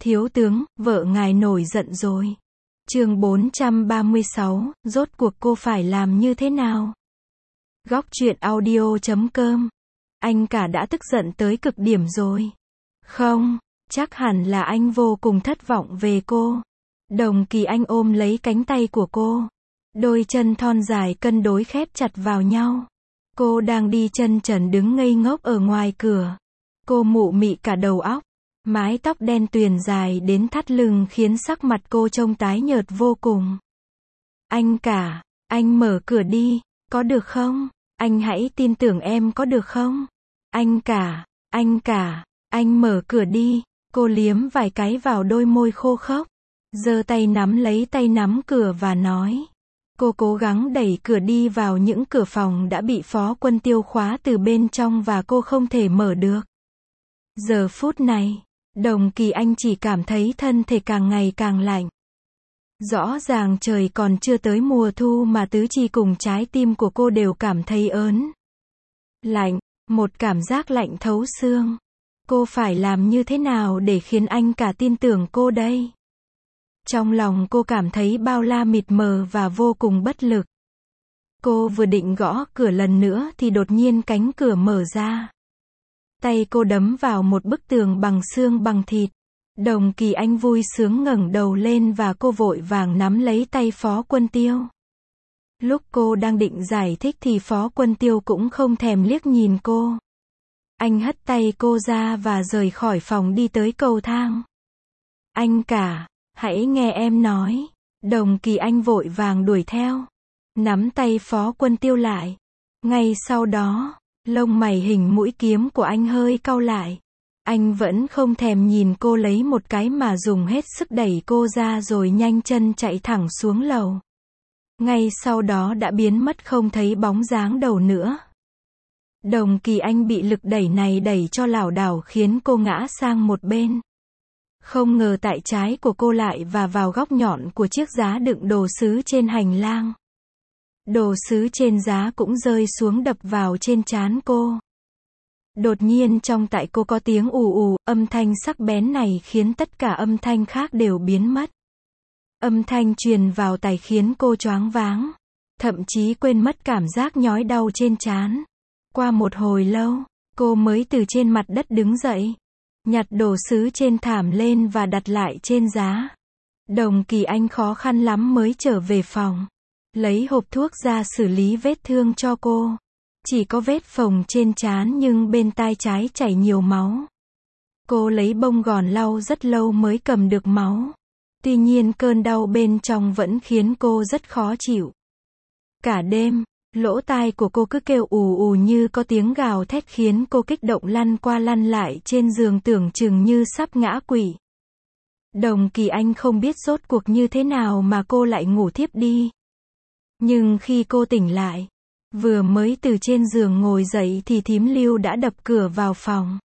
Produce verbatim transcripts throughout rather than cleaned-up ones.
Thiếu tướng, vợ ngài nổi giận rồi. Chương bốn trăm ba mươi sáu, rốt cuộc cô phải làm như thế nào? Góc truyện audio chấm com. Anh cả đã tức giận tới cực điểm rồi. Không, chắc hẳn là anh vô cùng thất vọng về cô. Đồng Kỳ Anh ôm lấy cánh tay của cô. Đôi chân thon dài cân đối khép chặt vào nhau. Cô đang đi chân trần đứng ngây ngốc ở ngoài cửa. Cô mụ mị cả đầu óc. Mái tóc đen tuyền dài đến thắt lưng khiến sắc mặt cô trông tái nhợt vô cùng. Anh cả, anh mở cửa đi, có được không? Anh hãy tin tưởng em có được không? Anh cả, anh cả, anh mở cửa đi. Cô liếm vài cái vào đôi môi khô khốc. Giơ tay nắm lấy tay nắm cửa và nói. Cô cố gắng đẩy cửa đi vào những cửa phòng đã bị Phó Quân Tiêu khóa từ bên trong và cô không thể mở được. Giờ phút này, Đồng Kỳ Anh chỉ cảm thấy thân thể càng ngày càng lạnh. Rõ ràng trời còn chưa tới mùa thu mà tứ chi cùng trái tim của cô đều cảm thấy ớn. Lạnh, một cảm giác lạnh thấu xương. Cô phải làm như thế nào để khiến anh cả tin tưởng cô đây? Trong lòng cô cảm thấy bao la mịt mờ và vô cùng bất lực. Cô vừa định gõ cửa lần nữa thì đột nhiên cánh cửa mở ra. Tay cô đấm vào một bức tường bằng xương bằng thịt. Đồng Kỳ Anh vui sướng ngẩng đầu lên và cô vội vàng nắm lấy tay Phó Quân Tiêu. Lúc cô đang định giải thích thì Phó Quân Tiêu cũng không thèm liếc nhìn cô. Anh hất tay cô ra và rời khỏi phòng đi tới cầu thang. Anh cả, hãy nghe em nói. Đồng Kỳ Anh vội vàng đuổi theo. Nắm tay Phó Quân Tiêu lại. Ngay sau đó, lông mày hình mũi kiếm của anh hơi cau lại. Anh vẫn không thèm nhìn cô lấy một cái mà dùng hết sức đẩy cô ra rồi nhanh chân chạy thẳng xuống lầu. Ngay sau đó đã biến mất không thấy bóng dáng đâu nữa. Đồng Kỳ Anh bị lực đẩy này đẩy cho lảo đảo khiến cô ngã sang một bên. Không ngờ tại trái của cô lại và vào góc nhọn của chiếc giá đựng đồ sứ trên hành lang. Đồ sứ trên giá cũng rơi xuống đập vào trên trán cô. Đột nhiên trong tai cô có tiếng ù ù, âm thanh sắc bén này khiến tất cả âm thanh khác đều biến mất. Âm thanh truyền vào tai khiến cô choáng váng, thậm chí quên mất cảm giác nhói đau trên trán. Qua một hồi lâu, cô mới từ trên mặt đất đứng dậy, nhặt đồ sứ trên thảm lên và đặt lại trên giá. Đồng Kỳ Anh khó khăn lắm mới trở về phòng, lấy hộp thuốc ra xử lý vết thương cho cô. Chỉ có vết phồng trên trán nhưng bên tai trái chảy nhiều máu. Cô lấy bông gòn lau rất lâu mới cầm được máu. Tuy nhiên cơn đau bên trong vẫn khiến cô rất khó chịu. Cả đêm, lỗ tai của cô cứ kêu ù ù như có tiếng gào thét khiến cô kích động lăn qua lăn lại trên giường tưởng chừng như sắp ngã quỵ. Đồng Kỳ Anh không biết rốt cuộc như thế nào mà cô lại ngủ thiếp đi. Nhưng khi cô tỉnh lại, vừa mới từ trên giường ngồi dậy thì thím Lưu đã đập cửa vào phòng.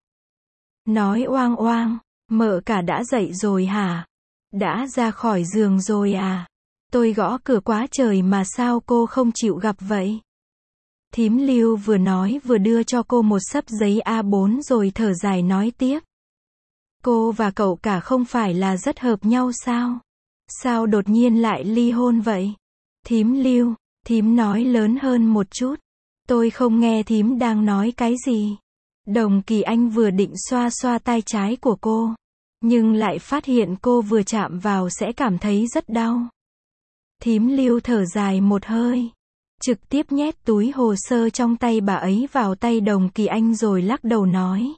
Nói oang oang, mợ cả đã dậy rồi hả? Đã ra khỏi giường rồi à? Tôi gõ cửa quá trời mà sao cô không chịu gặp vậy? Thím Lưu vừa nói vừa đưa cho cô một xấp giấy A bốn rồi thở dài nói tiếp. Cô và cậu cả không phải là rất hợp nhau sao? Sao đột nhiên lại ly hôn vậy? Thím Lưu, thím nói lớn hơn một chút. Tôi không nghe thím đang nói cái gì. Đồng Kỳ Anh vừa định xoa xoa tai trái của cô, nhưng lại phát hiện cô vừa chạm vào sẽ cảm thấy rất đau. Thím Lưu thở dài một hơi, trực tiếp nhét túi hồ sơ trong tay bà ấy vào tay Đồng Kỳ Anh rồi lắc đầu nói.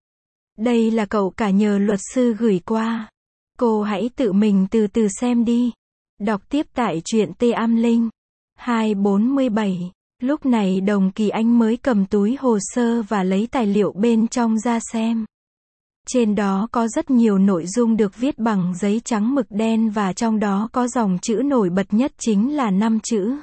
Đây là cậu cả nhờ luật sư gửi qua. Cô hãy tự mình từ từ xem đi. Đọc tiếp tại truyện Tê Am Linh. hai bốn bảy. Lúc này Đồng Kỳ Anh mới cầm túi hồ sơ và lấy tài liệu bên trong ra xem. Trên đó có rất nhiều nội dung được viết bằng giấy trắng mực đen và trong đó có dòng chữ nổi bật nhất chính là năm chữ.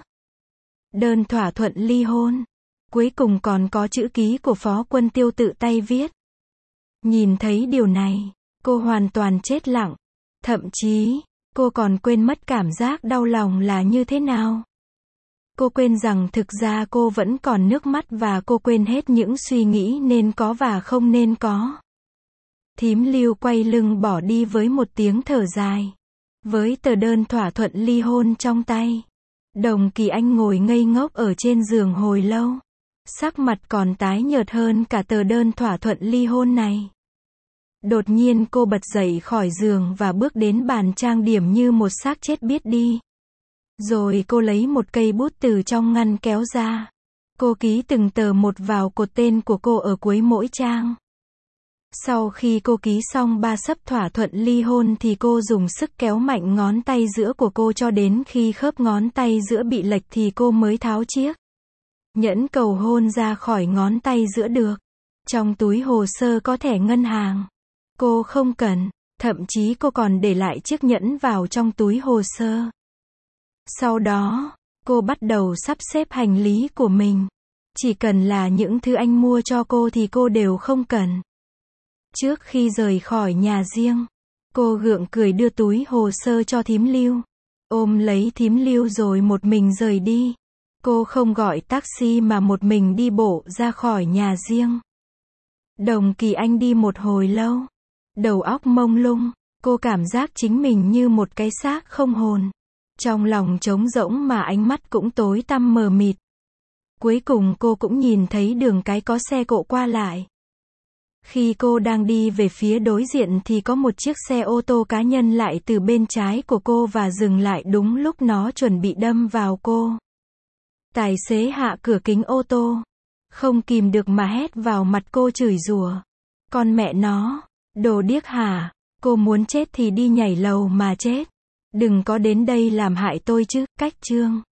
Đơn thỏa thuận ly hôn. Cuối cùng còn có chữ ký của Phó Quân Tiêu tự tay viết. Nhìn thấy điều này, cô hoàn toàn chết lặng. Thậm chí, cô còn quên mất cảm giác đau lòng là như thế nào. Cô quên rằng thực ra cô vẫn còn nước mắt và cô quên hết những suy nghĩ nên có và không nên có. Thím Lưu quay lưng bỏ đi với một tiếng thở dài. Với tờ đơn thỏa thuận ly hôn trong tay. Đồng Kỳ Anh ngồi ngây ngốc ở trên giường hồi lâu. Sắc mặt còn tái nhợt hơn cả tờ đơn thỏa thuận ly hôn này. Đột nhiên cô bật dậy khỏi giường và bước đến bàn trang điểm như một xác chết biết đi. Rồi cô lấy một cây bút từ trong ngăn kéo ra. Cô ký từng tờ một vào cột tên của cô ở cuối mỗi trang. Sau khi cô ký xong ba sấp thỏa thuận ly hôn thì cô dùng sức kéo mạnh ngón tay giữa của cô cho đến khi khớp ngón tay giữa bị lệch thì cô mới tháo chiếc nhẫn cầu hôn ra khỏi ngón tay giữa được. Trong túi hồ sơ có thẻ ngân hàng. Cô không cần, thậm chí cô còn để lại chiếc nhẫn vào trong túi hồ sơ. Sau đó, cô bắt đầu sắp xếp hành lý của mình. Chỉ cần là những thứ anh mua cho cô thì cô đều không cần. Trước khi rời khỏi nhà riêng, cô gượng cười đưa túi hồ sơ cho thím Lưu. Ôm lấy thím Lưu rồi một mình rời đi. Cô không gọi taxi mà một mình đi bộ ra khỏi nhà riêng. Đồng Kỳ Anh đi một hồi lâu. Đầu óc mông lung, cô cảm giác chính mình như một cái xác không hồn. Trong lòng trống rỗng mà ánh mắt cũng tối tăm mờ mịt. Cuối cùng cô cũng nhìn thấy đường cái có xe cộ qua lại. Khi cô đang đi về phía đối diện thì có một chiếc xe ô tô cá nhân lại từ bên trái của cô và dừng lại đúng lúc nó chuẩn bị đâm vào cô. Tài xế hạ cửa kính ô tô. Không kìm được mà hét vào mặt cô chửi rủa. Con mẹ nó, đồ điếc hả? Cô muốn chết thì đi nhảy lầu mà chết. Đừng có đến đây làm hại tôi chứ. Cách chương